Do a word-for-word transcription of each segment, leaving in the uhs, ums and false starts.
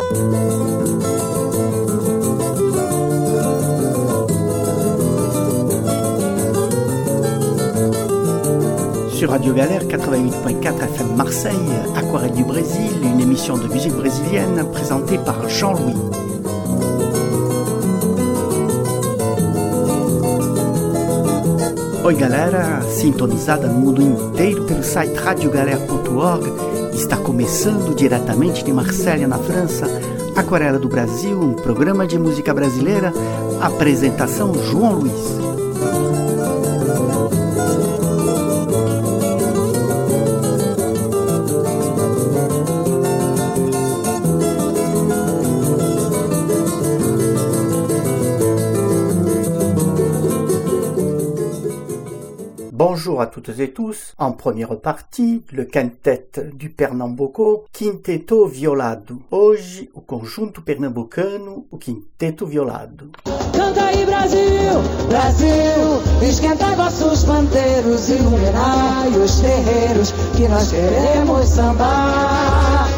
Sur Radio Galère quatre-vingt-huit virgule quatre F M Marseille, Aquarelle du Brésil, une émission de musique brésilienne présentée par Jean-Louis. Oi galera, sintonizada no mundo inteiro pelo site radio galera ponto org, está começando diretamente de Marselha, na França, Aquarela do Brasil, um programa de música brasileira, apresentação João Luiz. Bonjour à toutes et tous. En première partie, le quintet du Pernambuco, Quinteto Violado. Hoje, o conjunto pernambucano, o Quinteto Violado. Canta aí Brasil, Brasil, esquenta vossos pandeiros, iluminai os terreiros, que nós queremos sambar.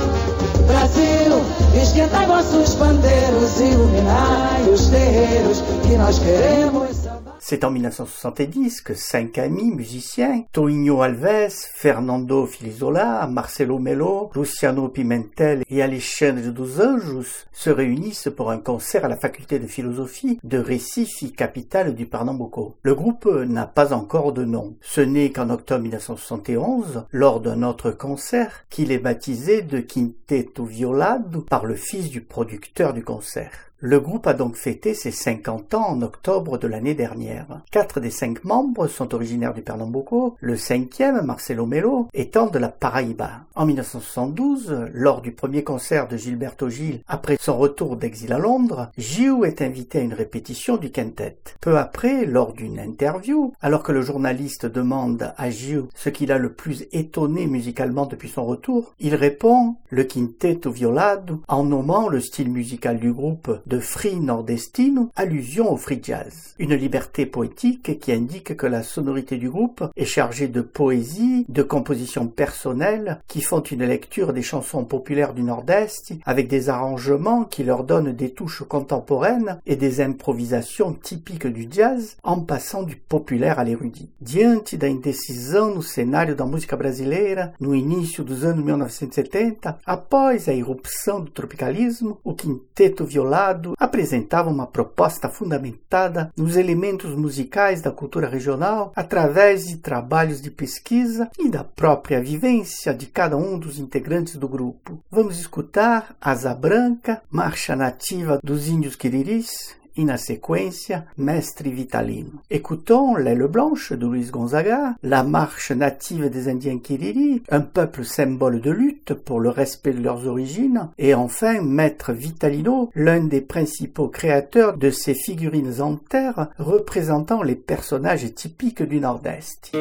Brasil, esquentai vossos pandeiros, iluminai os terreiros, que nós queremos sambar. C'est en dix-neuf cent soixante-dix que cinq amis musiciens, Toinho Alves, Fernando Filizola, Marcelo Melo, Luciano Pimentel et Alexandre dos Anjos, se réunissent pour un concert à la faculté de philosophie de Recife, capitale du Pernambuco. Le groupe n'a pas encore de nom. Ce n'est qu'en octobre dix-neuf cent soixante et onze, lors d'un autre concert, qu'il est baptisé de Quinteto Violado par le fils du producteur du concert. Le groupe a donc fêté ses cinquante ans en octobre de l'année dernière. Quatre des cinq membres sont originaires du Pernambuco, le cinquième, Marcelo Melo, étant de la Paraíba. En dix-neuf cent soixante-douze, lors du premier concert de Gilberto Gil après son retour d'exil à Londres, Gil est invité à une répétition du quintet. Peu après, lors d'une interview, alors que le journaliste demande à Gil ce qu'il a le plus étonné musicalement depuis son retour, il répond « Le Quinteto Violado » en nommant le style musical du groupe de free nordestino, allusion au free jazz. Une liberté poétique qui indique que la sonorité du groupe est chargée de poésie, de compositions personnelles qui font une lecture des chansons populaires du Nord-Est avec des arrangements qui leur donnent des touches contemporaines et des improvisations typiques du jazz en passant du populaire à l'érudit. Diante da indecisão no cenário da música brasileira no início dos anos mil novecentos e setenta, após a irrupção do tropicalismo, o Quinteto Violado apresentava uma proposta fundamentada nos elementos musicais da cultura regional através de trabalhos de pesquisa e da própria vivência de cada um dos integrantes do grupo. Vamos escutar Asa Branca, marcha nativa dos índios Quiriris, e na séquência, Mestre Vitalino. Écoutons L'Aile Blanche de Luis Gonzaga, la marche native des Indiens Kiriri, un peuple symbole de lutte pour le respect de leurs origines, et enfin Maître Vitalino, l'un des principaux créateurs de ces figurines en terre représentant les personnages typiques du Nord-Est.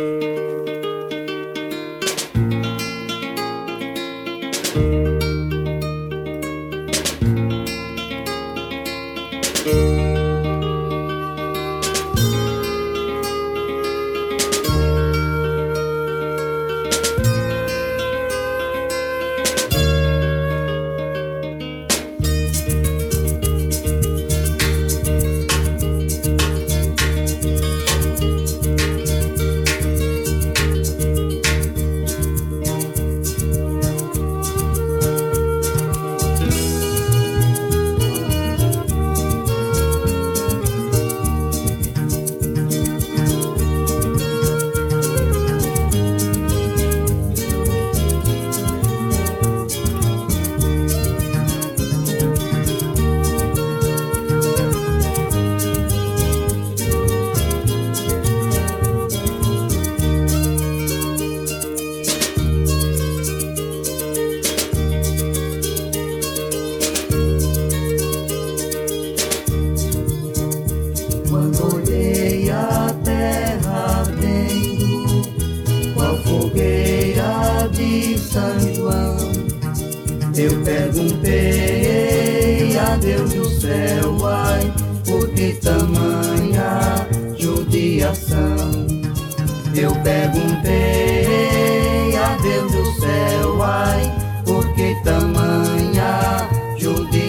Eu perguntei a Deus do céu, ai, por que tamanha judiação? Eu perguntei a Deus do céu, ai, por que tamanha judiação?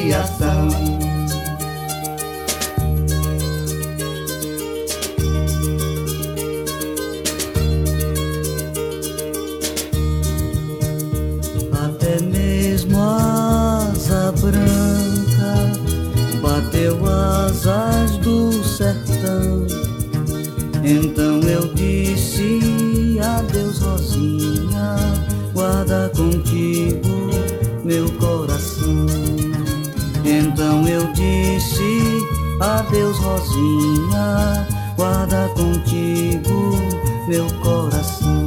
Então eu disse adeus, Rosinha, guarda contigo meu coração. Então eu disse adeus, Rosinha, guarda contigo meu coração.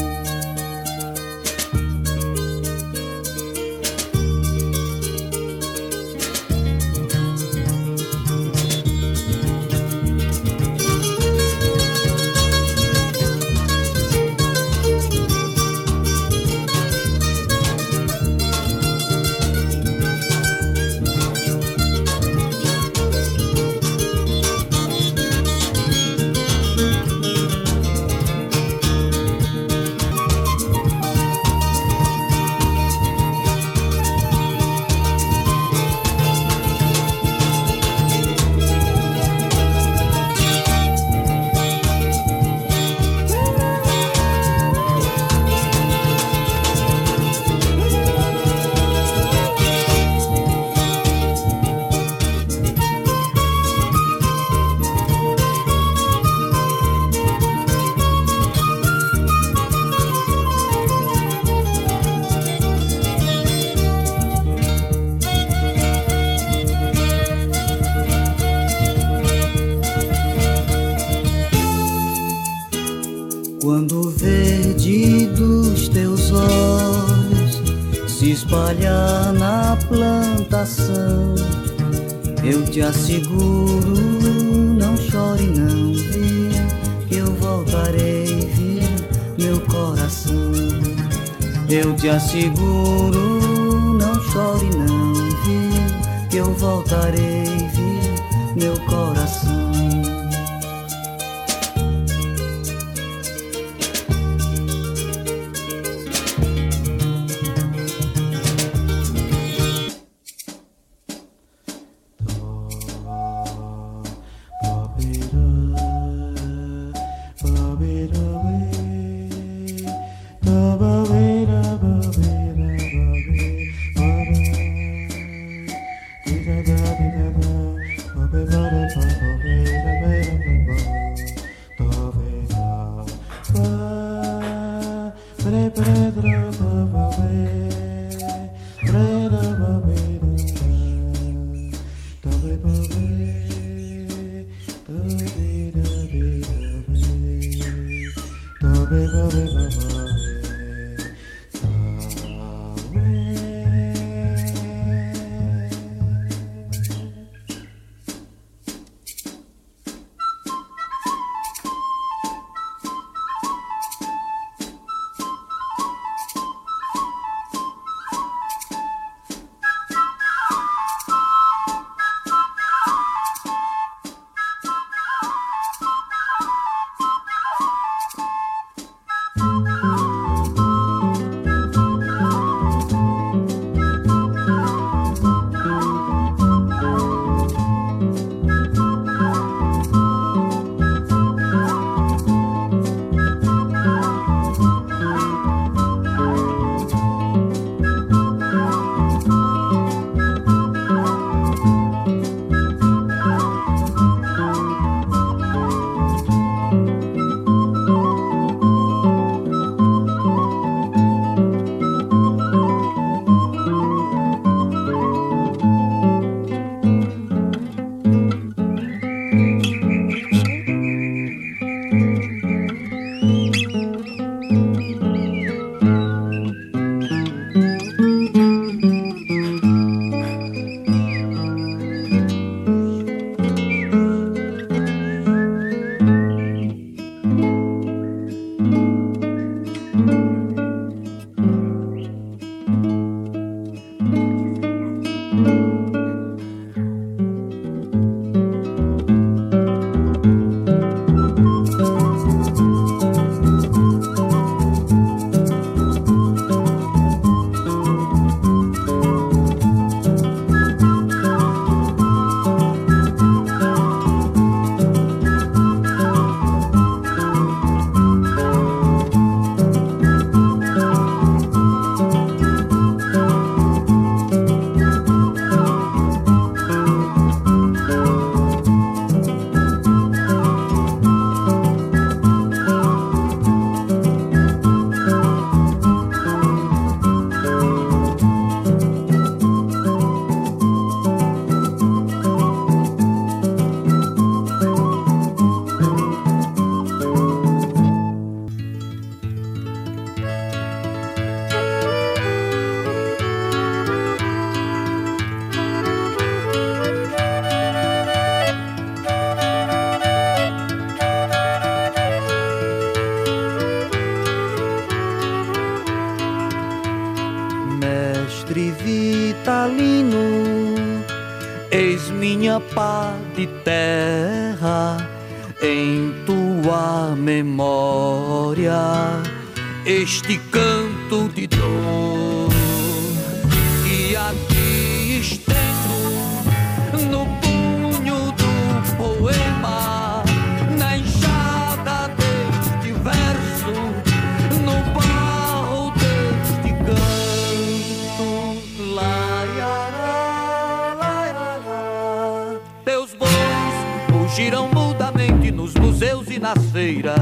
Quando o verde dos teus olhos se espalhar na plantação, eu te asseguro, não chore não, viu, que eu voltarei, viu, meu coração. Eu te asseguro, não chore não, viu, que eu voltarei, viu, meu coração. eis minha pá de terra, em tua memória, este canto de dor. E aqui estendo no punho do poema, na enxada deste verso, no barro deste canto. Laiará, laiará. Teus bons fugiram mudamente nos museus e nas feiras.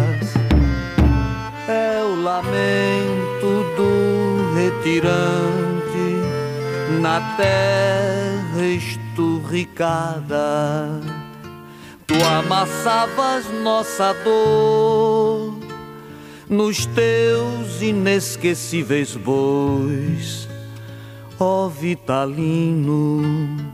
É o lamento do retirante na terra esturricada. Tu amassavas nossa dor nos teus inesquecíveis bois, ó Vitalino.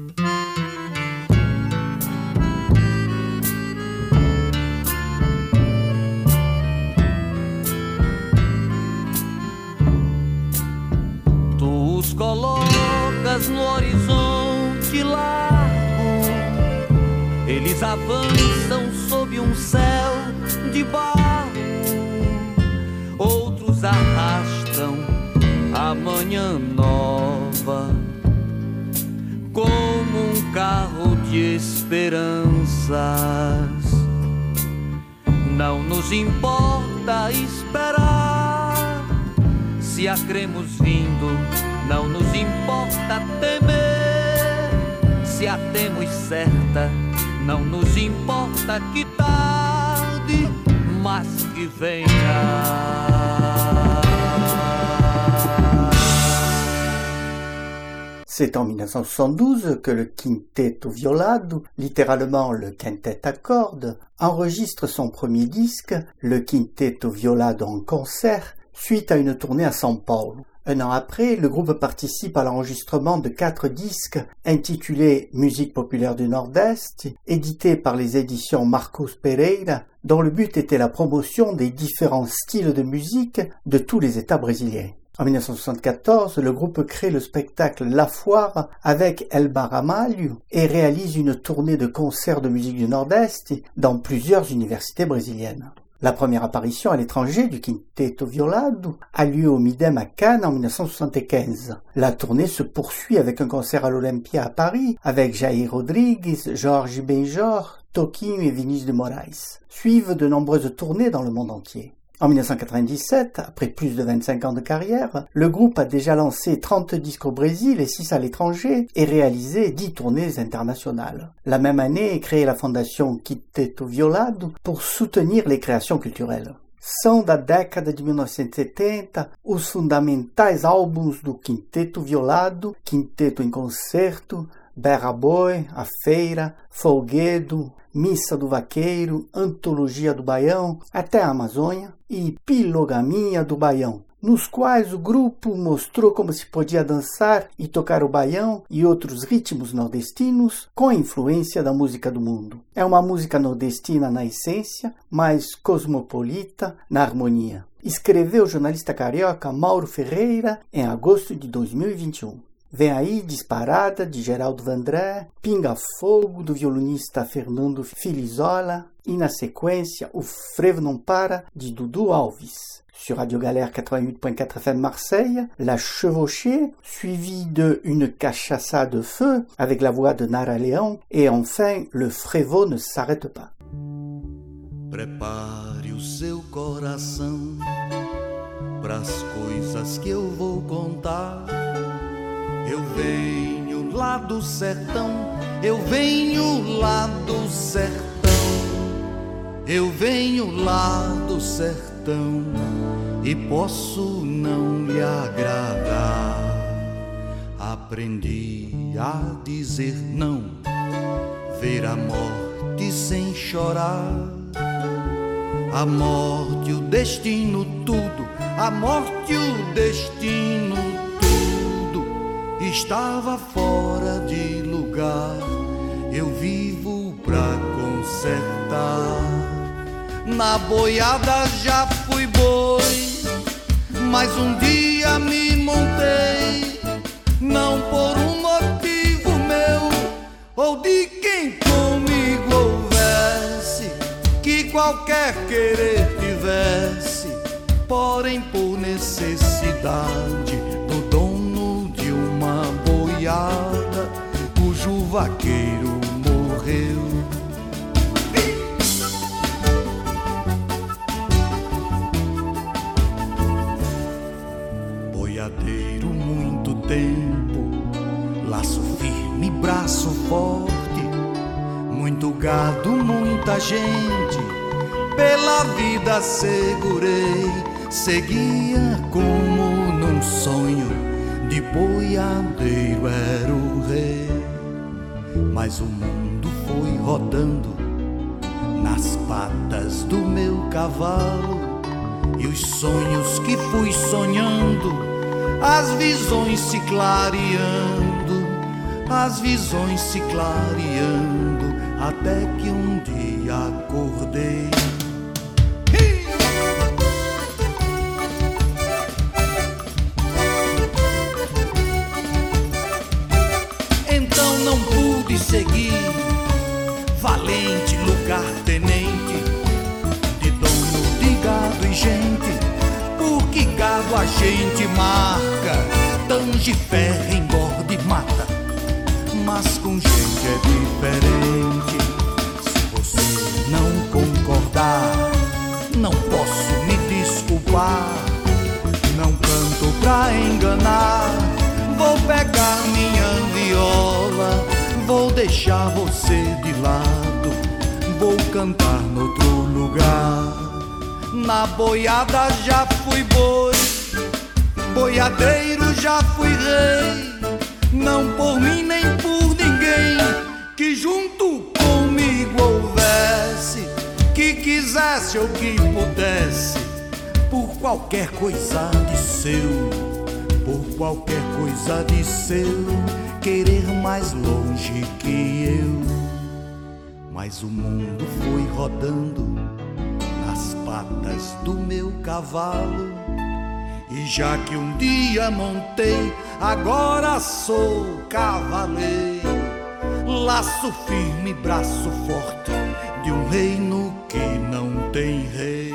Colocas no horizonte largo, eles avançam sob um céu de barro, outros arrastam a manhã nova como um carro de esperanças. Não nos importa esperar, se a cremos vindo, não nos importa temer, se a temos certa, não nos importa que tarde, mas que venha. C'est en mille neuf cent soixante-douze que le Quinteto Violado, littéralement le quintet à cordes, enregistre son premier disque, le Quinteto Violado en concert, suite à une tournée à São Paulo. Un an après, le groupe participe à l'enregistrement de quatre disques intitulés Musique populaire du Nord-Est, édités par les éditions Marcos Pereira, dont le but était la promotion des différents styles de musique de tous les États brésiliens. En mille neuf cent soixante-quatorze, le groupe crée le spectacle La Foire avec Elba Ramalho et réalise une tournée de concerts de musique du Nord-Est dans plusieurs universités brésiliennes. La première apparition à l'étranger du Quinteto Violado a lieu au Midem à Cannes en mille neuf cent soixante-quinze. La tournée se poursuit avec un concert à l'Olympia à Paris avec Jair Rodrigues, Jorge Benjor, Toquinho et Vinícius de Moraes. Suivent de nombreuses tournées dans le monde entier. En mille neuf cent quatre-vingt-dix-sept, après plus de vingt-cinq ans de carrière, le groupe a déjà lancé trente disques au Brésil et six à l'étranger et réalisé dix tournées internationales. La même année est créée la fondation Quinteto Violado pour soutenir les créations culturelles. São da década de mille neuf cent setenta os fundamentais álbuns do Quinteto Violado, Quinteto em Concerto, Berra Boi, A Feira, Folguedo, Missa do Vaqueiro, Antologia do Baião, até a Amazônia, e Pilogaminha do Baião, nos quais o grupo mostrou como se podia dançar e tocar o baião e outros ritmos nordestinos com a influência da música do mundo. É uma música nordestina na essência, mas cosmopolita na harmonia. Escreveu o jornalista carioca Mauro Ferreira em agosto de dois mil e vinte e um. Vem aí Disparada, de Geraldo Vandré, Pinga Fogo, do violonista Fernando Filizola, e na sequência O Frevo Não Para, de Dudu Alves. Sur Radio Galère quatre-vingt-huit point quatre F M Marseille, La Chevauchée, suivie de Une Cachaça de Feu, avec la voix de Nara Leão, et enfin Le Frevo Ne S'arrête Pas. Prepare o seu coração pras coisas que eu vou contar. Eu venho lá do sertão, eu venho lá do sertão, eu venho lá do sertão e posso não lhe agradar. Aprendi a dizer não, ver a morte sem chorar. A morte, o destino, tudo, a morte, o destino, estava fora de lugar, eu vivo pra consertar. Na boiada já fui boi, mas um dia me montei, não por um motivo meu, ou de quem comigo houvesse, que qualquer querer tivesse, porém por necessidade do dono de uma boiada, cujo vaqueiro morreu. Boiadeiro muito tempo, laço firme, braço forte, muito gado, muita gente, pela vida segurei, seguia como num sonho, de boiadeiro era o rei. Mas o mundo foi rodando nas patas do meu cavalo, e os sonhos que fui sonhando, as visões se clareando, as visões se clareando, até que um dia acordei. Então não pude seguir, valente lugar-tenente, de dono de gado e gente, porque gado a gente marca, tange, ferra, engorda e mata. Mas com gente é diferente. Se você não concordar, não posso me desculpar. Não canto pra enganar, vou pegar minha viola, vou deixar você de lado, vou cantar noutro lugar. Na boiada já fui boi, boiadeiro já fui rei, não por mim nem por ninguém, que junto comigo houvesse, que quisesse ou que pudesse, por qualquer coisa de seu, por qualquer coisa de seu, querer mais longe que eu. Mas o mundo foi rodando nas patas do meu cavalo, e já que um dia montei, agora sou cavaleiro, laço firme, braço forte, de um reino que não tem rei.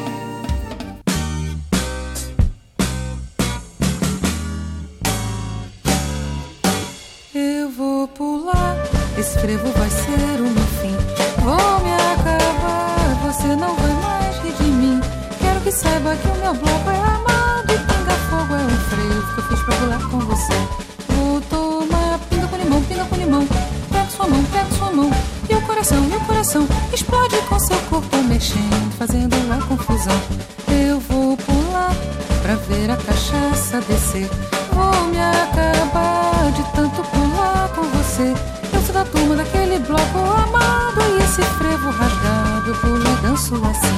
Eu vou pular, esse frevo vai ser o meu fim. Vou me acabar, você não vai mais rir de mim. Quero que saiba que o meu bloco é armado e pinga-fogo é um frevo que eu fiz pra pular com você. Vou tomar pinga com limão, pinga com limão. Pego sua mão, pego sua mão. E o coração, e o coração explode com seu corpo mexendo, fazendo uma confusão. Eu vou pular pra ver a cachaça descer. Vou me acabar de tanto pular com você. Eu sou da turma daquele bloco amado, e esse frevo rasgado eu pulo e danço assim.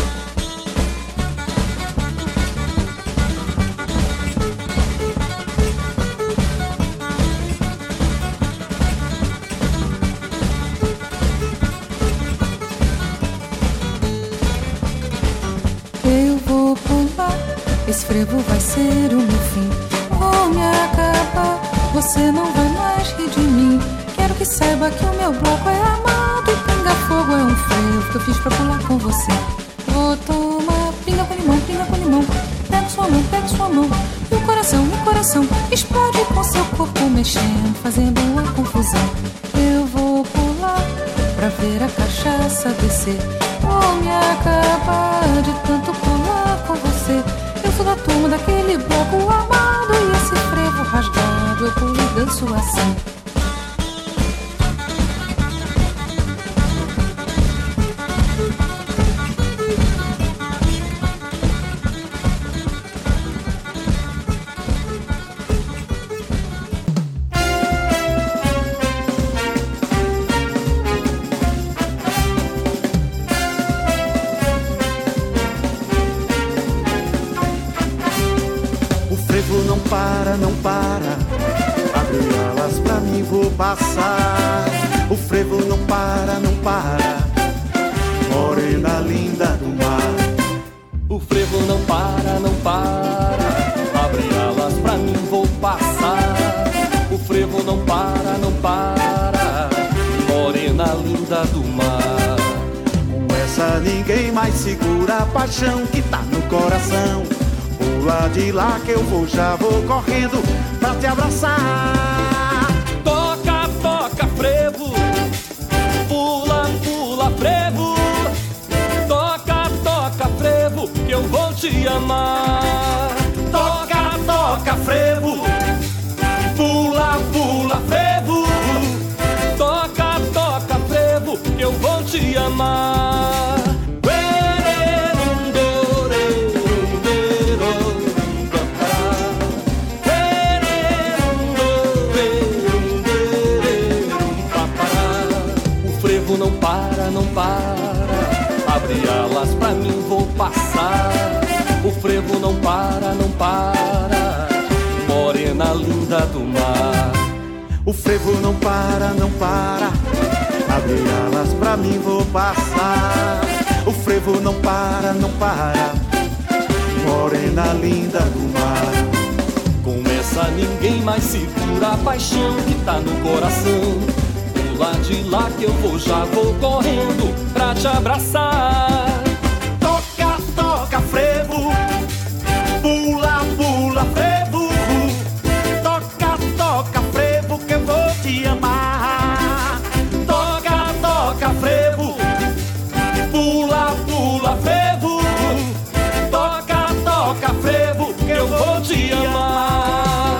Eu vou pular, esse frevo vai ser o meu fim. Vou me acabar, você não vai mais rir de mim. Quero que saiba que o meu bloco é armado e pinga-fogo é um frevo que eu fiz pra pular com você. Vou tomar pinga com limão, pinga com limão. Pego sua mão, pego sua mão. E o coração, e o coração explode com seu corpo mexendo, fazendo uma confusão. Eu vou pular pra ver a cachaça descer. Vou me acabar de tanto pular com você. Eu sou da turma daquele bloco armado, e esse frevo rasgado eu pulo e danço assim. Não para, não para, abre alas pra mim, vou passar. O frevo não para, não para, morena linda do mar. O frevo não para, não para, abre alas pra mim, vou passar. O frevo não para, não para, ninguém mais segura a paixão que tá no coração. Pula de lá que eu vou, já vou correndo pra te abraçar. Toca, toca, frevo, pula, pula, frevo. Toca, toca, frevo, que eu vou te amar. Toca, toca, frevo, pula, pula, frevo. Toca, toca, frevo, que eu vou te amar. Não para, não para, abre alas pra mim, vou passar. O frevo não para, não para, morena linda do mar. O frevo não para, não para, abre alas pra mim, vou passar. O frevo não para, não para, morena linda do mar. Começa, ninguém mais segura a paixão que tá no coração. Lá de lá que eu vou, já vou correndo pra te abraçar. Toca, toca, frevo, pula, pula, frevo. Toca, toca, frevo, que eu vou te amar. Toca, toca, frevo, pula, pula, frevo. Toca, toca, frevo, que eu vou te amar.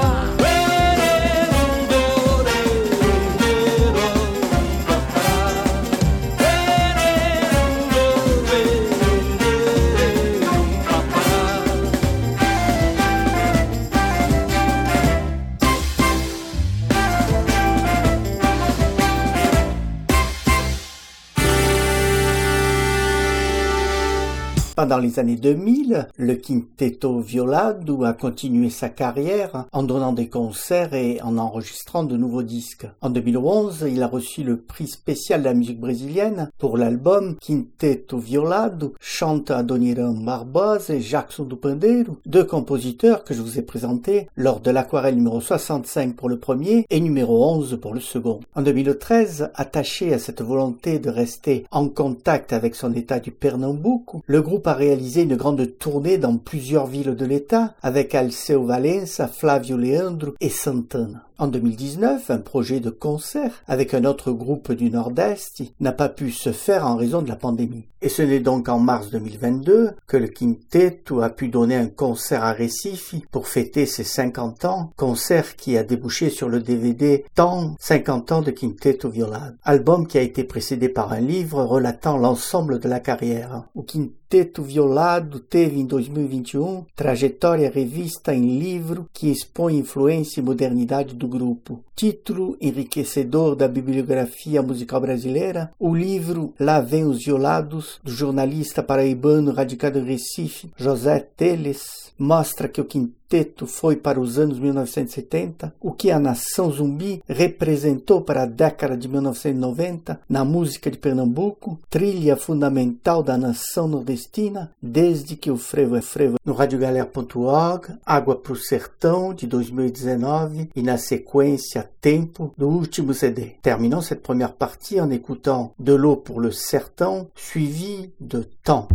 Pendant les années deux mille, le Quinteto Violado a continué sa carrière en donnant des concerts et en enregistrant de nouveaux disques. En deux mille onze, il a reçu le prix spécial de la musique brésilienne pour l'album Quinteto Violado, chante Adoniran Barbosa et Jackson do Pandeiro, deux compositeurs que je vous ai présentés lors de l'Aquarelle numéro soixante-cinq pour le premier et numéro onze pour le second. En deux mille treize, attaché à cette volonté de rester en contact avec son état du Pernambuco, le groupe a réalisé une grande tournée dans plusieurs villes de l'État avec Alceu Valença, Flávio Leandro et Santana. En deux mille dix-neuf, un projet de concert avec un autre groupe du Nord-Est n'a pas pu se faire en raison de la pandémie. Et ce n'est donc en mars deux mille vingt-deux que le Quinteto a pu donner un concert à Recife pour fêter ses cinquante ans, concert qui a débouché sur le D V D Temps cinquante ans de Quinteto Violado, album qui a été précédé par un livre relatant l'ensemble de la carrière. O Quinteto Violado teve em dois mil e vinte e um trajetória revista em livro que expõe influência e modernidade do grupo. Título enriquecedor da bibliografia musical brasileira, o livro Lá Vem os Violados, do jornalista paraibano radicado em Recife, José Teles, mostra que o quinteto foi para os anos mil novecentos e setenta o que a Nação Zumbi representou para a década de mil novecentos e noventa na música de Pernambuco, trilha fundamental da nação nordestina desde que o frevo é frevo. No radiogalera ponto org, Água pro Sertão, de dois mil e dezenove, e na sequência Tempo, do último C D. Terminons cette première partie en écoutant De l'eau pour le sertão, suivi de Temps.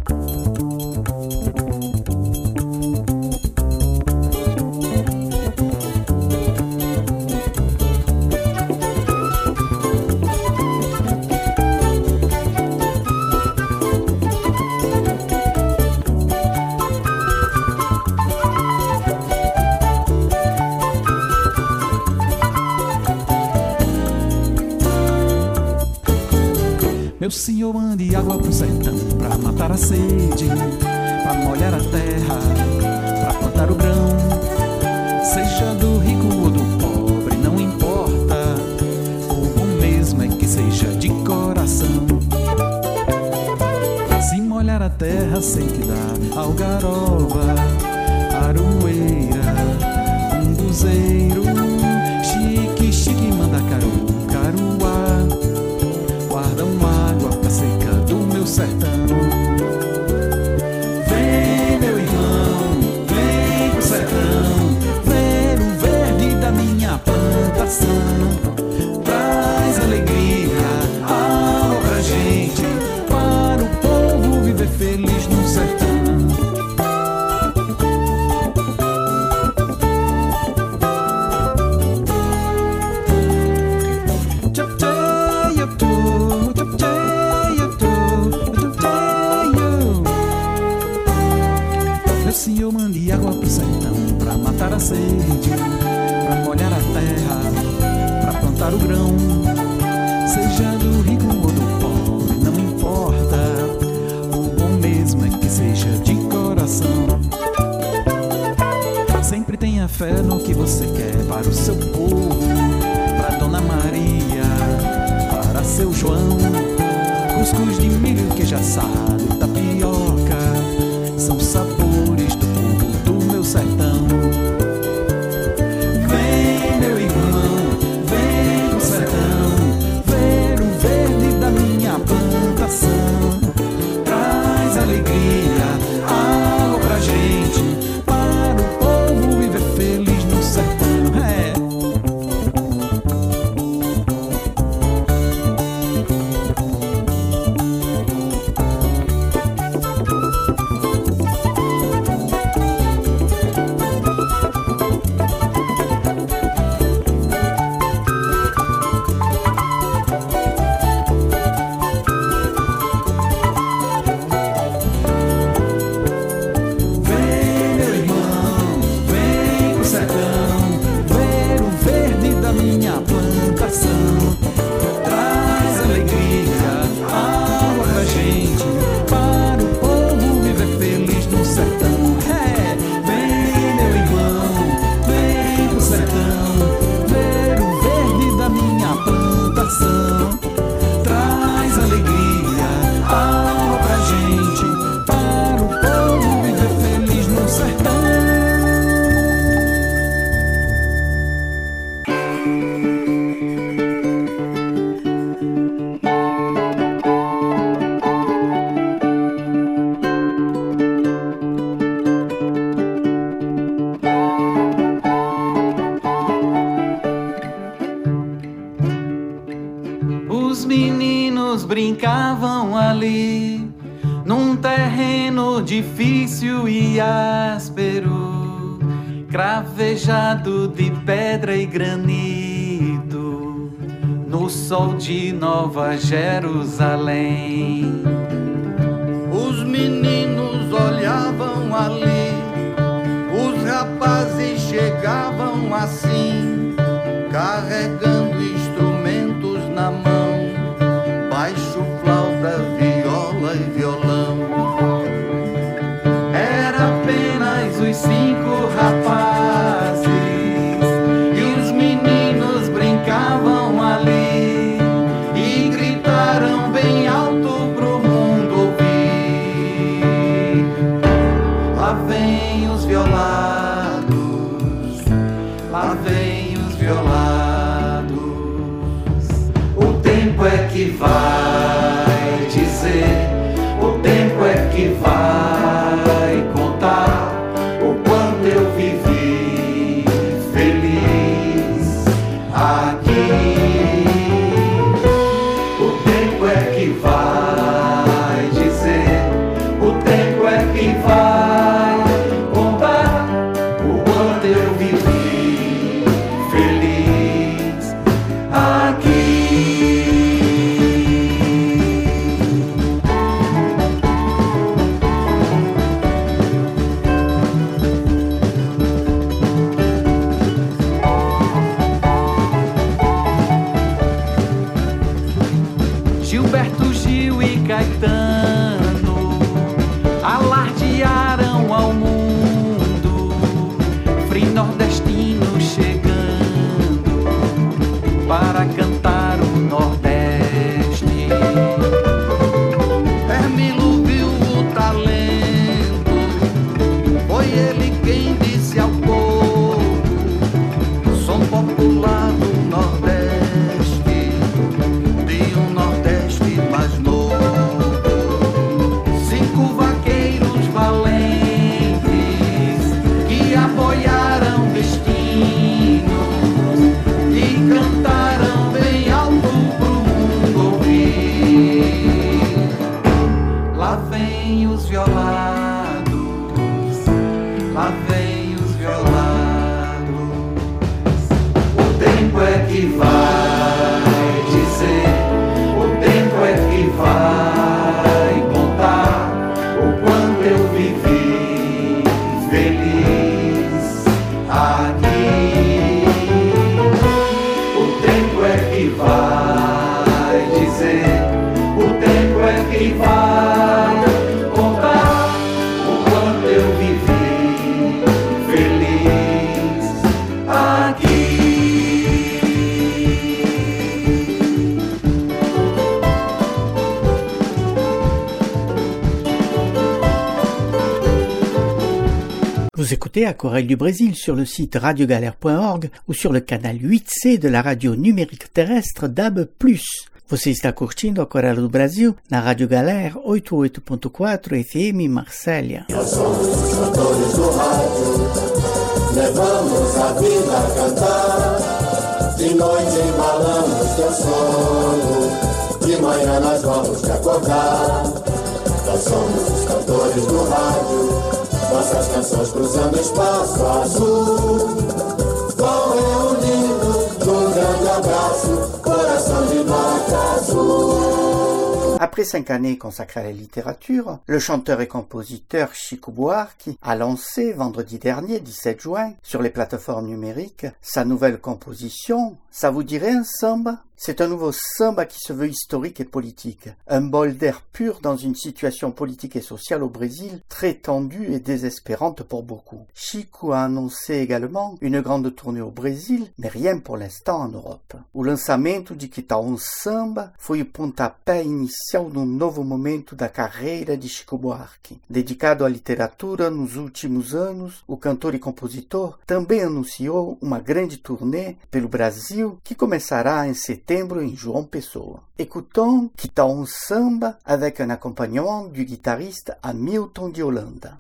Meu senhor, mande água pro sertão pra matar a sede, pra molhar a terra, pra plantar o grão. Seja do rico ou do pobre, não importa, o bom mesmo é que seja de coração. Se molhar a terra sem que dar algaroba, aroeira, umbuzeiro, chique, chique, mandacaru, caruá, guardam água pra secar do meu sertão. Vem, meu irmão, vem pro sertão, ver o verde da minha plantação. Traz alegria, alma pra gente, para o povo plantar o grão. Seja do rico ou do pobre, não importa. O bom mesmo é que seja de coração. Sempre tenha fé no que você quer para o seu povo, para Dona Maria, para seu João. Cuscuz de milho, queijo assado, tapioca são sabores do povo do meu sertão. Vem, meu irmão, vem pro sertão, ver o verde da minha plantação. Traz alegria, água pra gente, para o povo viver feliz no sertão. É. Os meninos brincavam ali, num terreno difícil e áspero, cravejado de pedra e granito, no sol de Nova Jerusalém. Os meninos olhavam ali, os rapazes chegavam assim, carregando instrumentos na mão, baixo, flauta, viola e violão. Era apenas os cinco rapazes, e os meninos brincavam ali, e gritaram bem alto pro mundo ouvir. Lá vem os violados, lá vem os violados. O tempo é que vai dizer, o tempo é que vai contar o quanto eu vivi feliz aqui. O tempo é que vai dizer, o tempo é que vai contar o quanto eu vivi feliz aqui. tempo é que vai dizer, o tempo é que vai contar o quanto eu vivi feliz aqui. Vous écoutez Aquarelle du Brésil sur le site radiogalère point org ou sur le canal huit C de la radio numérique terrestre D A B plus. Você está curtindo Aquarela do Brasil na Rádio Galera oitenta e oito ponto quatro F M Marsella. Nós somos os cantores do rádio, levamos a vida a cantar. De noite embalamos teu sono, de manhã nós vamos te acordar. Nós somos os cantores do rádio, nossas canções cruzando espaço azul. Vão reunindo num grande abraço, coração de nota azul. Après cinq années consacrées à la littérature, le chanteur et compositeur Chico Buarque a lancé vendredi dernier, dix-sept juin, sur les plateformes numériques, sa nouvelle composition « Ça vous dirait un samba ?» C'est un nouveau samba qui se veut historique et politique, un bol d'air pur dans une situation politique et sociale au Brésil très tendue et désespérante pour beaucoup. Chico a annoncé également une grande tournée au Brésil, mais rien pour l'instant en Europe. O lançamento de Que Tal um Samba foi o pontapé inicial de um novo momento da carreira de Chico Buarque. Dedicado à literatura nos últimos anos, o cantor e compositor também anunciou uma grande turnê pelo Brasil que começará em setembro em João Pessoa. Écoutons Que Tal um Samba avec un accompagnement du guitariste Hamilton de Holanda.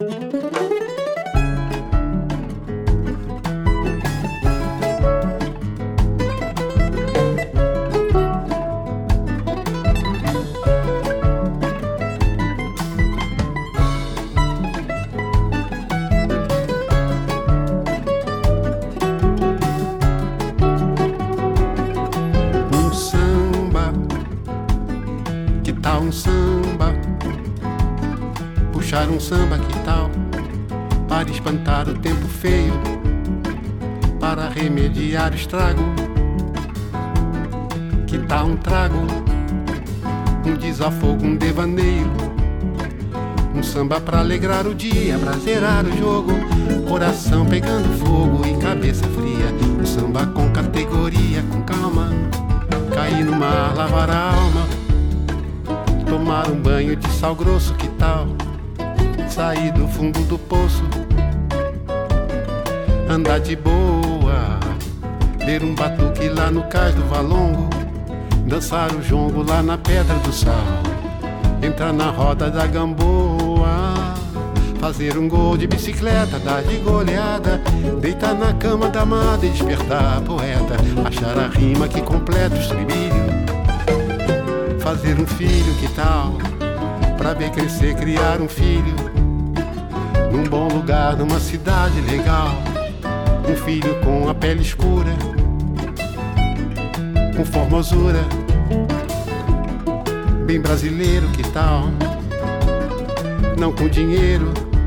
Puxar um samba, que tal? Para espantar o tempo feio, para remediar o estrago. Que tal um trago, um desafogo, um devaneio, um samba pra alegrar o dia, pra zerar o jogo, coração pegando fogo e cabeça fria. Um samba com categoria, com calma, cair no mar, lavar a alma, tomar um banho de sal grosso, que tal? Sair do fundo do poço, andar de boa, ver um batuque lá no cais do Valongo, dançar o jongo lá na Pedra do Sal, entrar na roda da Gamboa, fazer um gol de bicicleta, dar de goleada, deitar na cama da amada e despertar a poeta, achar a rima que completa o estribilho, fazer um filho, que tal? Pra ver crescer, criar um filho, num bom lugar, numa cidade legal. Um filho com a pele escura, com formosura, bem brasileiro, que tal? Não com dinheiro,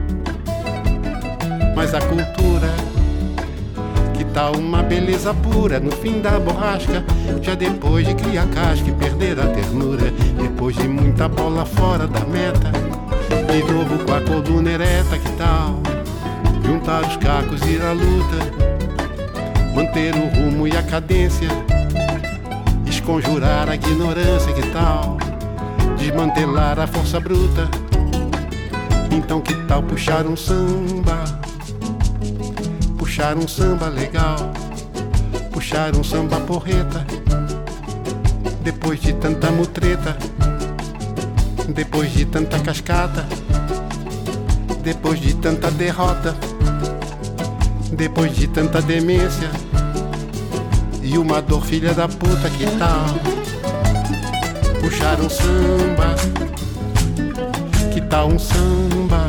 mas a cultura. Que tal uma beleza pura no fim da borrasca, já depois de criar casca e perder a ternura, depois de muita bola fora da meta, de novo com a coluna ereta, que tal? Juntar os cacos e ir à luta, manter o rumo e a cadência, esconjurar a ignorância, que tal? Desmantelar a força bruta. Então que tal puxar um samba, puxar um samba legal, puxar um samba porreta, depois de tanta mutreta, depois de tanta cascata, depois de tanta derrota, depois de tanta demência e uma dor filha da puta, que tal? Puxar um samba, que tal um samba,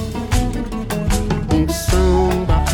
um samba.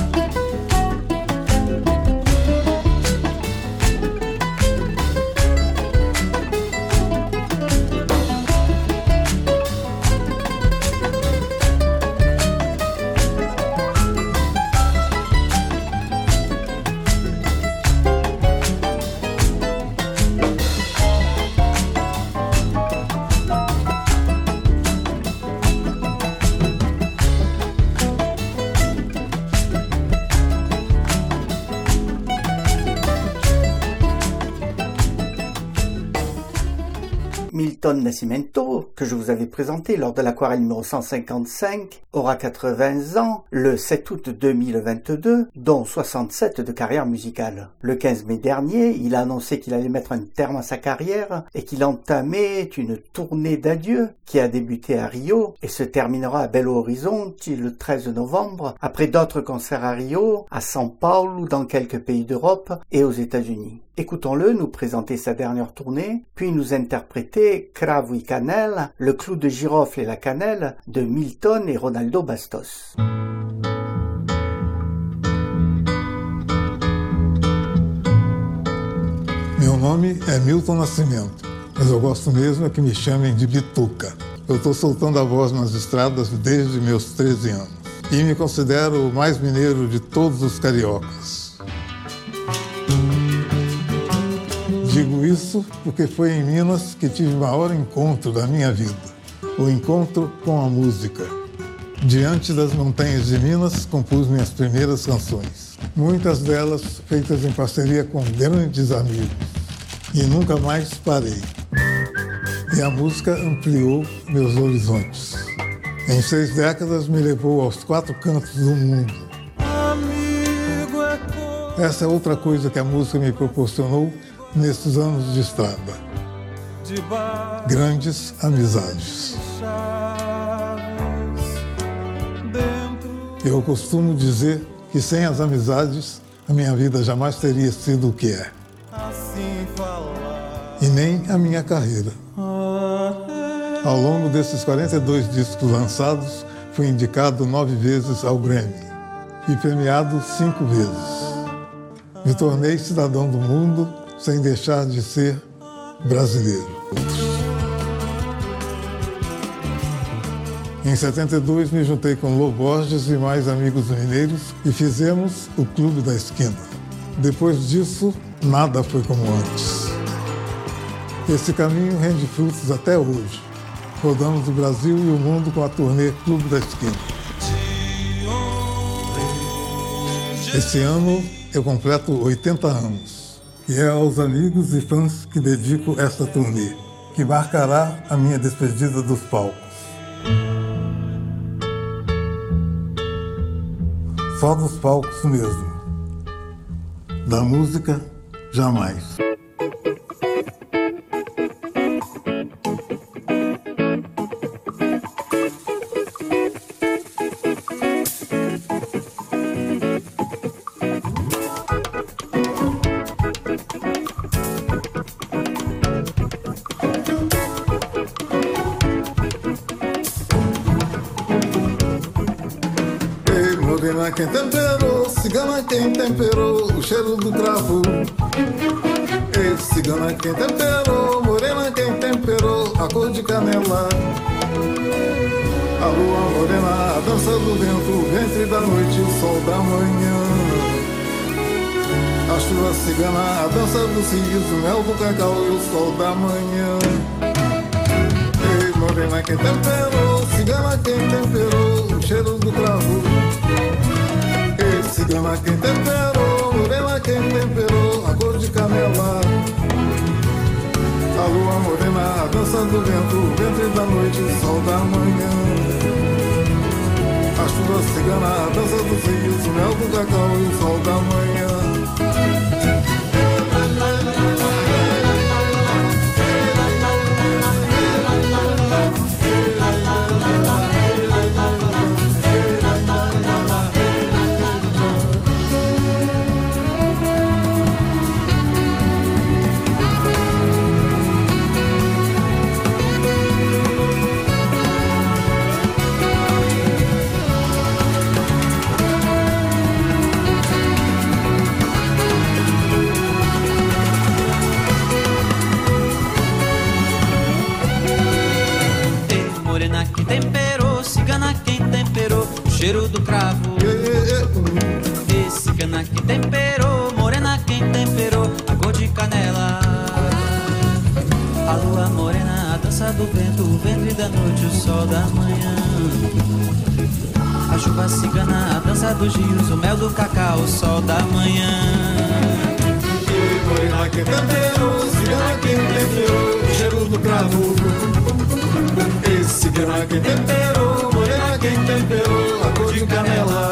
Milton Nascimento, que je vous avais présenté lors de l'aquarelle numéro cent cinquante-cinq, aura quatre-vingts ans le sept août deux mille vingt-deux, dont soixante-sept de carrière musicale. Le quinze mai dernier, il a annoncé qu'il allait mettre un terme à sa carrière et qu'il entamait une tournée d'adieu qui a débuté à Rio et se terminera à Belo Horizonte le treize novembre, après d'autres concerts à Rio, à São Paulo, dans quelques pays d'Europe et aux États-Unis. Écoutons-le nous présenter sa dernière tournée, puis nous interpréter Cravo e Canela, le clou de girofle et la cannelle de Milton et Ronaldo Bastos. Meu nome é Milton Nascimento, mas eu gosto mesmo é que me chamem de Bituca. Eu estou soltando a voz nas estradas desde meus treze anos e me considero o mais mineiro de todos os cariocas. Digo isso porque foi em Minas que tive o maior encontro da minha vida, o encontro com a música. Diante das montanhas de Minas, compus minhas primeiras canções, muitas delas feitas em parceria com grandes amigos, e nunca mais parei. E a música ampliou meus horizontes. Em seis décadas me levou aos quatro cantos do mundo. Essa é outra coisa que a música me proporcionou nesses anos de estrada. Grandes amizades. Eu costumo dizer que sem as amizades a minha vida jamais teria sido o que é. E nem a minha carreira. Ao longo desses quarenta e dois discos lançados, fui indicado nove vezes ao Grammy e premiado cinco vezes. Me tornei cidadão do mundo sem deixar de ser brasileiro. Em setenta e dois, me juntei com Lô Borges e mais amigos mineiros e fizemos o Clube da Esquina. Depois disso, nada foi como antes. Esse caminho rende frutos até hoje. Rodamos o Brasil e o mundo com a turnê Clube da Esquina. Esse ano eu completo oitenta anos. E é aos amigos e fãs que dedico esta turnê, que marcará a minha despedida dos palcos. Só dos palcos mesmo. Da música, jamais. Quem temperou, cigana quem temperou o cheiro do cravo. Ei, cigana quem temperou, morena quem temperou a cor de canela. A lua morena, a dança do vento, o ventre da noite, o sol da manhã. A chuva cigana, a dança dos rios, o mel do cacau e o sol da manhã. Ei, morena quem temperou, cigana quem temperou o cheiro do cravo. Cigana quem temperou, morena quem temperou a cor de canela. A lua morena, a dança do vento, o ventre da noite, o sol da manhã. A chuva cigana, a dança dos rios, o mel do cacau e o sol da manhã. Cheiro do cravo. E cigana que temperou, morena quem temperou a cor de canela. A lua morena, a dança do vento, o ventre da noite, o sol da manhã. A chuva cigana, a dança dos rios, o mel do cacau, o sol da manhã. Morena quem temperou, cigana quem temperou o cheiro do cravo. Esse grana quem temperou, morena quem temperou, a cor de canela.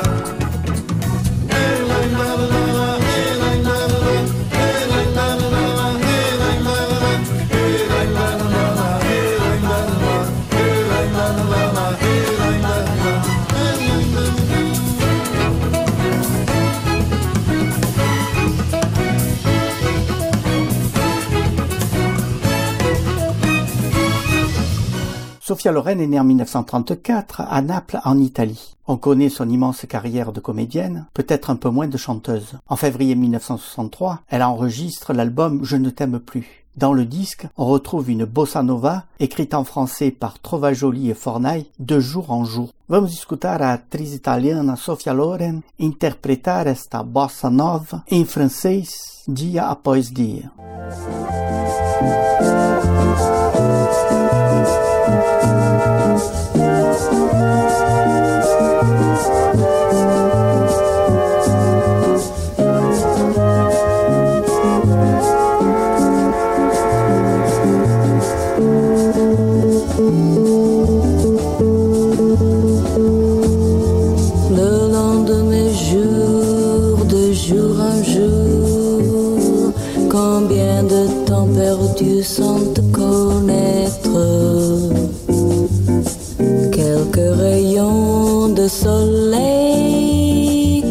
Sophia Loren est née en mille neuf cent trente-quatre à Naples, en Italie. On connaît son immense carrière de comédienne, peut-être un peu moins de chanteuse. En février mille neuf cent soixante-trois, elle enregistre l'album « Je ne t'aime plus ». Dans le disque, on retrouve une bossa nova écrite en français par Trovagioli et Fornai de jour en jour. Vamos escutar a atriz italiana Sophia Loren interpretar esta bossa nova em francês dia após dia. Le lendemain, jour de jour en jour, combien de temps perdu sans te connaître. Quelques rayons de soleil,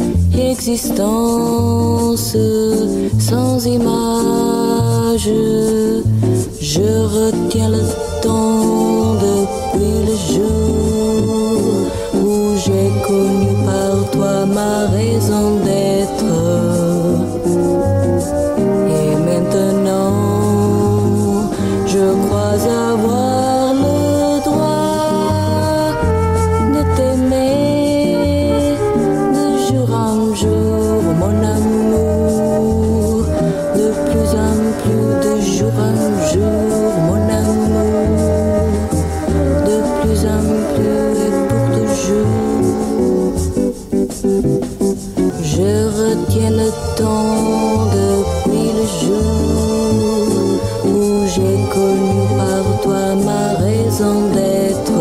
existence sans image. Je retiens le temps depuis le jour où j'ai connu par toi ma raison d'être. Et maintenant, je crois avoir le droit de t'aimer de jour en jour, mon amour, de plus en plus, de jour en jour, mon amour, de plus en plus et pour toujours. Je retiens le temps depuis le jour où j'ai connu par toi ma raison d'être.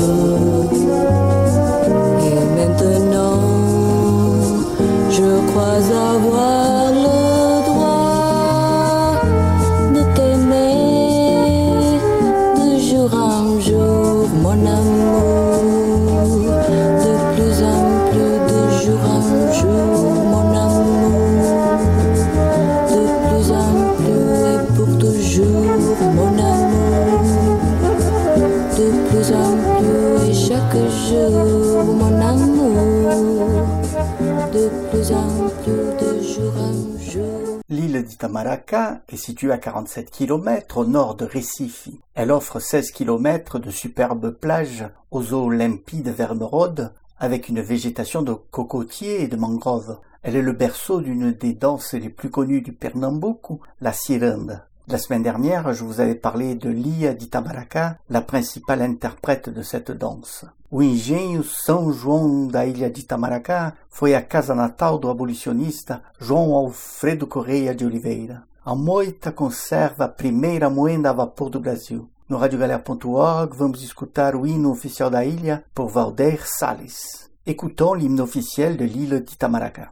Et maintenant, je crois avoir le droit de t'aimer de jour en jour, mon amour, de plus en plus, de jour en jour, mon amour, de plus en plus et pour toujours, mon amour, de plus en plus et chaque jour, mon amour, de plus en plus, de jour en jour. L'île d'Itamaracá est située à quarante-sept kilomètres au nord de Recife. Elle offre seize kilomètres de superbes plages aux eaux limpides vermeraudes avec une végétation de cocotiers et de mangroves. Elle est le berceau d'une des danses les plus connues du Pernambuco, la ciranda. La semaine dernière, je vous avais parlé de Lia d'Itamaracá, la principale interprète de cette danse. O engenho São João da Ilha de Itamaracá foi a casa natal do abolicionista João Alfredo Correia de Oliveira. A moita conserva a primeira moenda a vapor do Brasil. No radio galera ponto org, vamos escutar o hino oficial da ilha por Valdeir Salles. Écoutons l'hymne officiel de l'île d'Itamaracá.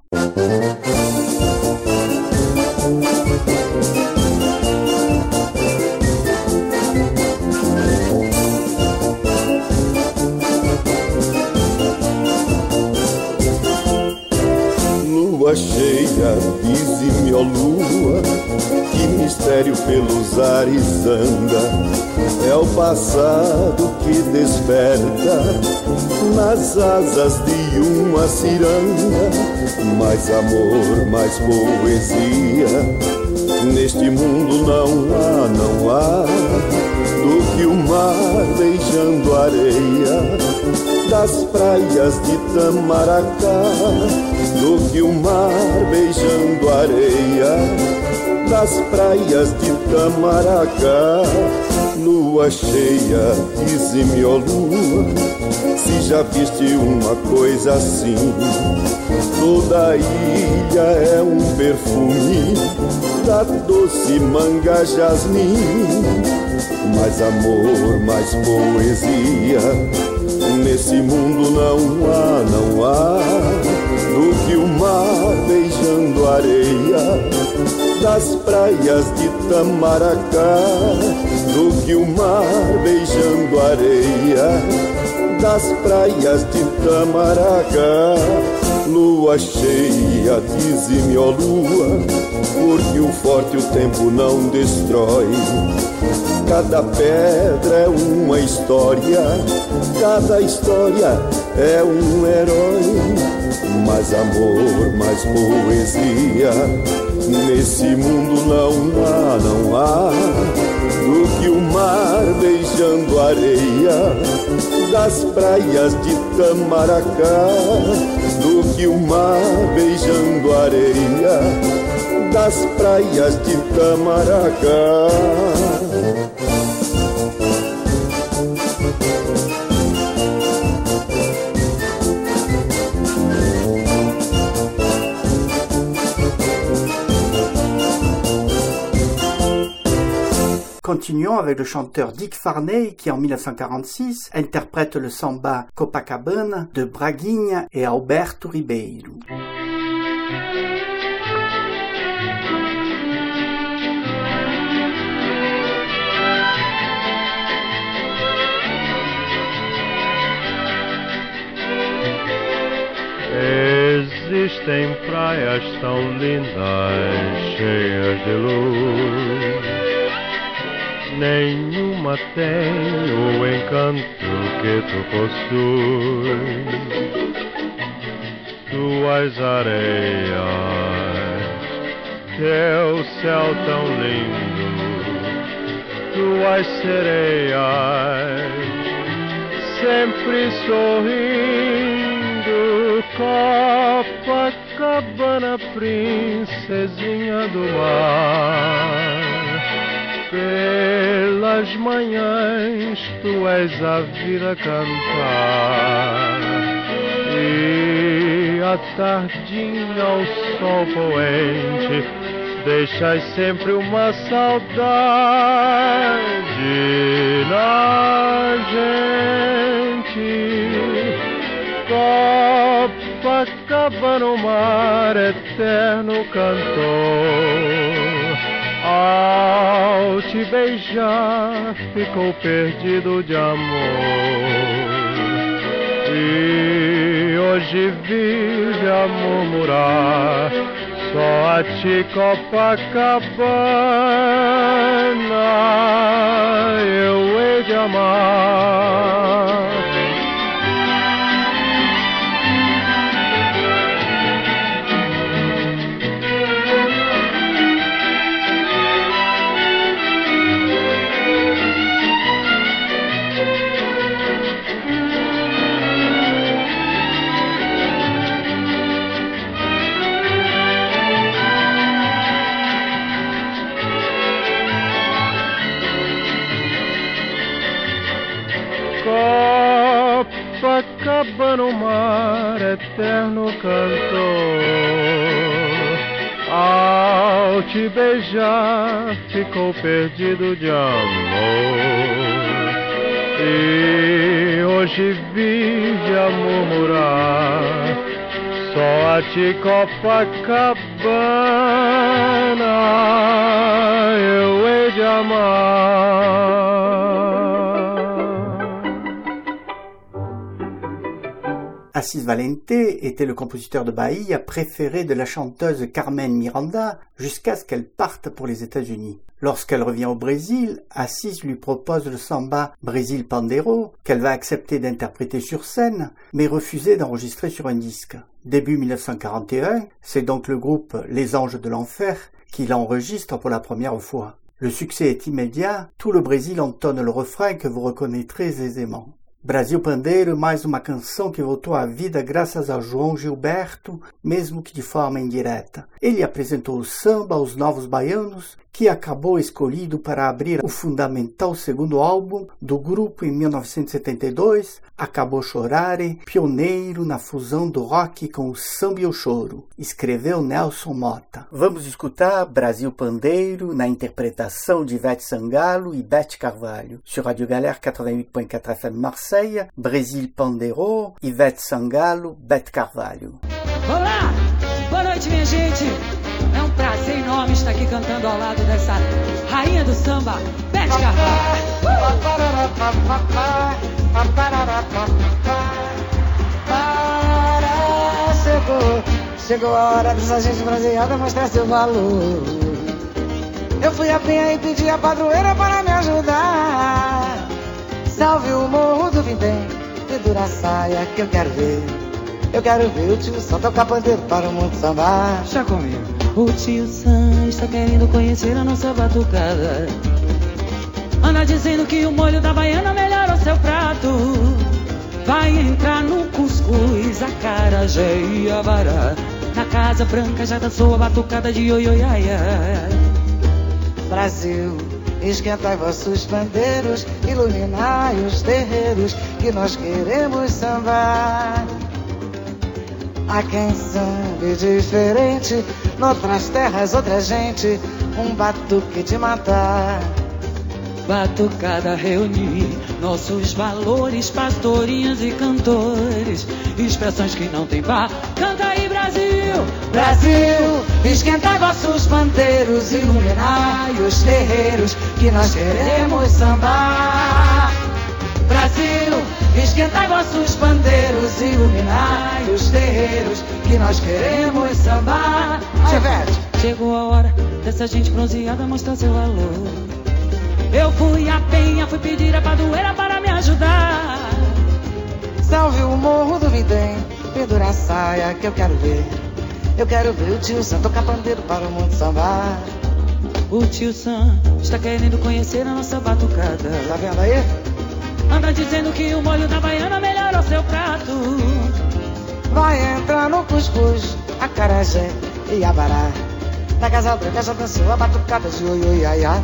Lua cheia, dize-me, ó lua, que mistério pelos ares anda. É o passado que desperta nas asas de uma ciranda. Mais amor, mais poesia, neste mundo não há, não há, do que o mar beijando a areia das praias de Itamaracá, do que o mar beijando a areia das praias de Itamaracá. Lua cheia, dize-me, ó lua, se já viste uma coisa assim. Toda a ilha é um perfume da doce manga jasmim. Mais amor, mais poesia, nesse mundo não há, não há, do que o mar beijando a areia das praias de Itamaracá, do que o mar beijando a areia das praias de Itamaracá. Lua cheia, dize-me, ó lua, porque o forte o tempo não destrói. Cada pedra é uma história, cada história é um herói. Mais amor, mais poesia, nesse mundo não há, não há, do que o mar beijando a areia das praias de Itamaracá, do que o mar beijando a areia das praias de Itamaracá. Continuons avec le chanteur Dick Farney qui en mille neuf cent quarante-six interprète le samba Copacabana de Braguinha et Alberto Ribeiro. Existem praias tão lindas, cheias de luz, nenhuma tem o encanto que tu possuis. Tuas areias, teu céu tão lindo, tuas sereias, sempre sorrindo. Copacabana, princesinha do mar, pelas manhãs tu és a vida cantar, e à tardinha ao sol poente deixas sempre uma saudade na gente. Copacabana, o mar eterno cantor, ao te beijar ficou perdido de amor, e hoje vive a murmurar só a ti, Copacabana, eu hei de amar. Copacabana, o mar eterno cantor, ao te beijar ficou perdido de amor, e hoje vive a murmurar só a ti, Copacabana, eu hei de amar. Assis Valente était le compositeur de Bahia préféré de la chanteuse Carmen Miranda jusqu'à ce qu'elle parte pour les États-Unis. Lorsqu'elle revient au Brésil, Assis lui propose le samba Brésil Pandeiro qu'elle va accepter d'interpréter sur scène, mais refuser d'enregistrer sur un disque. Début mille neuf cent quarante et un, c'est donc le groupe Les Anges de l'Enfer qui l'enregistre pour la première fois. Le succès est immédiat, tout le Brésil entonne le refrain que vous reconnaîtrez aisément. Brasil Pandeiro, mais uma canção que voltou à vida graças a João Gilberto, mesmo que de forma indireta. Ele apresentou o samba aos novos baianos que acabou escolhido para abrir o fundamental segundo álbum do grupo em mil novecentos e setenta e dois, Acabou Chorare, pioneiro na fusão do rock com o samba e o choro, escreveu Nelson Motta. Vamos escutar Brasil Pandeiro na interpretação de Ivete Sangalo e Beth Carvalho. Sur Radio Galère quatre-vingt-huit point quatre F M Marseille, Brasil Pandeiro, Ivete Sangalo, Beth Carvalho. Olá! Boa noite, minha gente! É um prazer enorme estar aqui cantando ao lado dessa rainha do samba, Beth Carvalho. Para, chegou, chegou a hora dessa gente bronzeada mostrar seu valor. Eu fui a penha e pedi a padroeira para me ajudar. Salve o morro do Vintém, pendura a saia que eu quero ver. Eu quero ver o tio Sam tocar pandeiro para o mundo sambar. Já comigo. O tio Sam está querendo conhecer a nossa batucada. Anda dizendo que o molho da baiana melhora o seu prato. Vai entrar no cuscuz, acarajé e abará. Na Casa Branca já dançou a batucada de ioiôiaia. Brasil, esquentai vossos pandeiros, iluminai os terreiros, que nós queremos sambar. Há quem sambe diferente, noutras terras outra gente, um batuque de matar. Batucada reunir nossos valores, pastorinhas e cantores, expressões que não tem par. Canta aí, Brasil! Brasil, esquentai vossos pandeiros, iluminai os terreiros, que nós queremos sambar. Brasil, esquentai vossos pandeiros, iluminai os terreiros, que nós queremos sambar. Chevette! Chegou a hora dessa gente bronzeada mostrar seu valor. Eu fui a penha, fui pedir a padroeira para me ajudar. Salve o morro do Vintém, pendura a saia que eu quero ver. Eu quero ver o tio Sam tocar pandeiro para o mundo sambar. O tio Sam está querendo conhecer a nossa batucada. Tá vendo aí? Anda dizendo que o molho da baiana melhora o seu prato. Vai entrar no cuscuz, acarajé e abará. Na Casa Branca já dançou a batucada de ioiôiaia.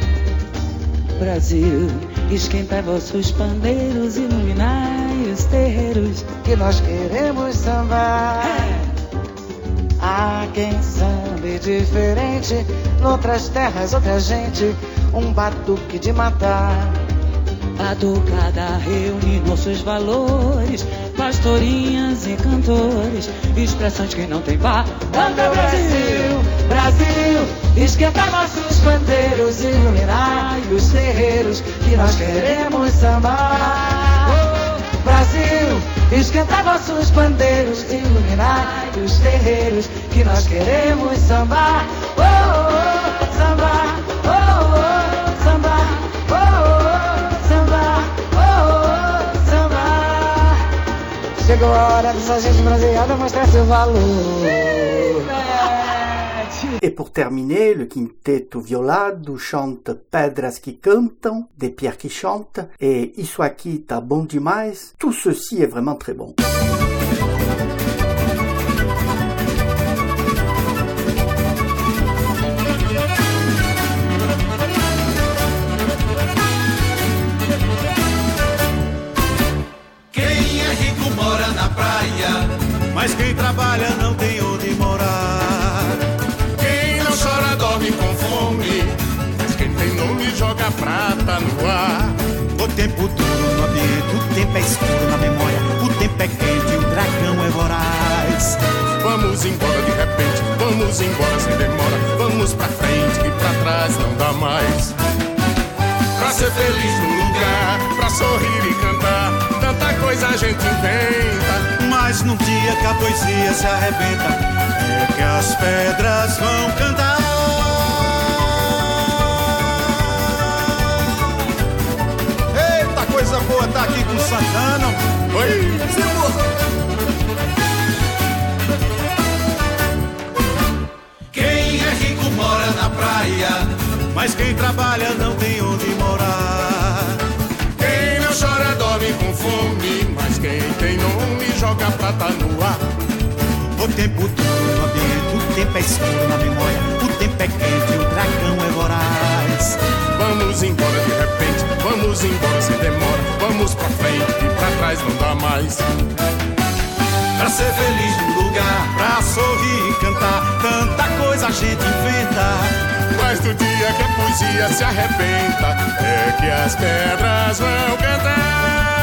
Brasil, esquentai vossos pandeiros, iluminai os terreiros, que nós queremos sambar. É. Há quem sambe diferente, noutras terras outra gente, um batuque de matar. Batucada reúne nossos valores, pastorinhas e cantores, expressões que não tem par. Canta, Brasil, Brasil, esquentai nossos pandeiros, iluminai os terreiros, que nós queremos sambar. Oh, Brasil, esquentai vossos pandeiros, iluminai os terreiros, que nós queremos sambar. Oh, oh, oh, sambar, oh, oh, sambar, oh, oh, sambar, oh, oh, sambar. Chegou a hora dessa gente bronzeada mostrar seu valor. Et pour terminer, le quinteto violado chante Pedras que cantam, des pierres qui chantent, et Isso aqui tá bom demais. Tout ceci est vraiment très bon. Quem é rico mora na praia, mas quem trabalha não tem onde morar. Dorme com fome, mas quem tem nome joga prata no ar. O tempo duro no ambiente, o tempo é escuro na memória, o tempo é quente, o dragão é voraz. Vamos embora de repente, vamos embora sem demora, vamos pra frente que pra trás não dá mais. Pra ser feliz no lugar, pra sorrir e cantar, tanta coisa a gente inventa. Mas num dia que a poesia se arrebenta, é que as pedras vão cantar. Coisa boa tá aqui com Santana. Oi, quem é rico mora na praia, mas quem trabalha não tem onde morar. Quem não chora dorme com fome, mas quem tem nome joga prata no ar. O O tempo todo no ambiente, o tempo é escuro na memória, o tempo é quente, o dragão é voraz. Vamos embora de repente, vamos embora sem demora, vamos pra frente e pra trás não dá mais. Pra ser feliz no lugar, pra sorrir e cantar, tanta coisa a gente inventa. Mas no dia que a poesia se arrebenta, é que as pedras vão cantar.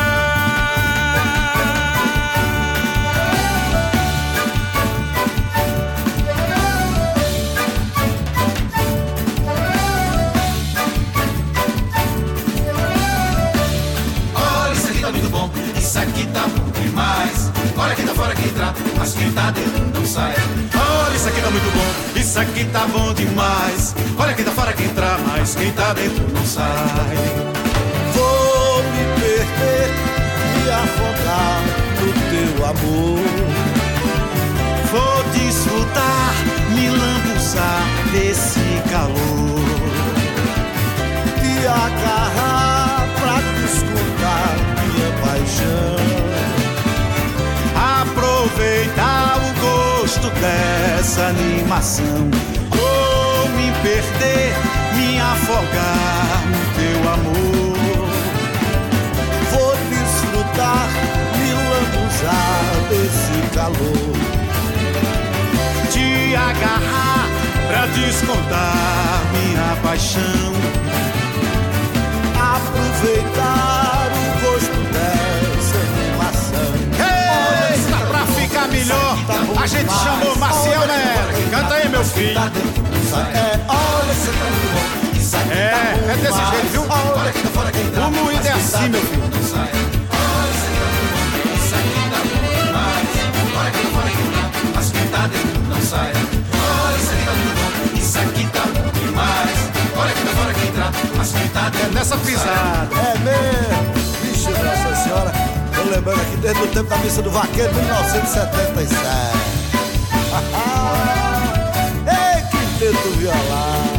Isso aqui tá bom demais. Olha quem tá fora que entra, mas quem tá dentro não sai. Olha, isso aqui tá muito bom, isso aqui tá bom demais. Olha quem tá fora que entra, mas quem tá dentro não sai. Vou me perder, me afogar no teu amor. Vou desfrutar, me lambuzar desse calor. Te agarrar pra descontar minha paixão. Aproveitar o gosto dessa animação. Vou me perder, me afogar no teu amor. Vou desfrutar, me lambuzar desse calor. Te agarrar pra descontar minha paixão. Aproveitar o gosto dessa animação. Eita, pra ficar melhor, a gente chamou Maciel Nery. Canta aí, meu filho. É, olha, você tá muito bom. Isso aqui É, tá bom é desse demais. jeito, viu? Olha quem tá fora, quem tá. O moído é assim, meu filho. Isso aqui tá bom demais. Olha quem tá fora, quem tá, mas quem tá dentro não sai. Olha, isso aqui tá muito bom, isso aqui tá bom demais. Olha quem tá fora, quem tá, mas quem tá dentro. É nessa pisada. É mesmo. Vixe, Nossa Senhora. Tô lembrando aqui desde o tempo da missa do vaqueiro, mil novecentos e setenta e sete. Ei, quinteto violado.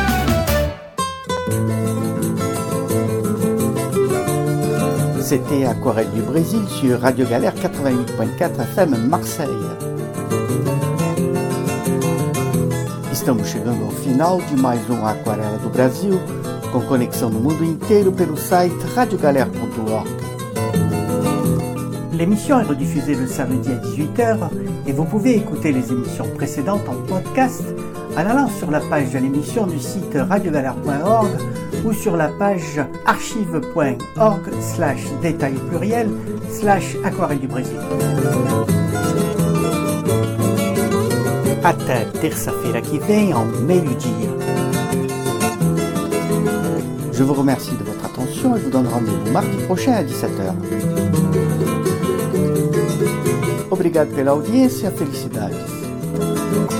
C'était Aquarelle du Brésil sur Radio Galère quatre-vingt-huit point quatre F M Marseille. Estamos chegando ao final de mais um Aquarela do Brasil, com conexão no mundo inteiro pelo site radio galère point org. L'émission est rediffusée le samedi à dix-huit heures et vous pouvez écouter les émissions précédentes en podcast en allant sur la page de l'émission du site radio galère point org ou sur la page archive point org slash détail pluriel slash aquarelle du Brésil. Até terça-feira que vem, ao meio-dia. Je vous remercie de votre attention et vous donne rendez-vous mardi prochain à dix-sept heures. Obrigado pela audiência, felicidades.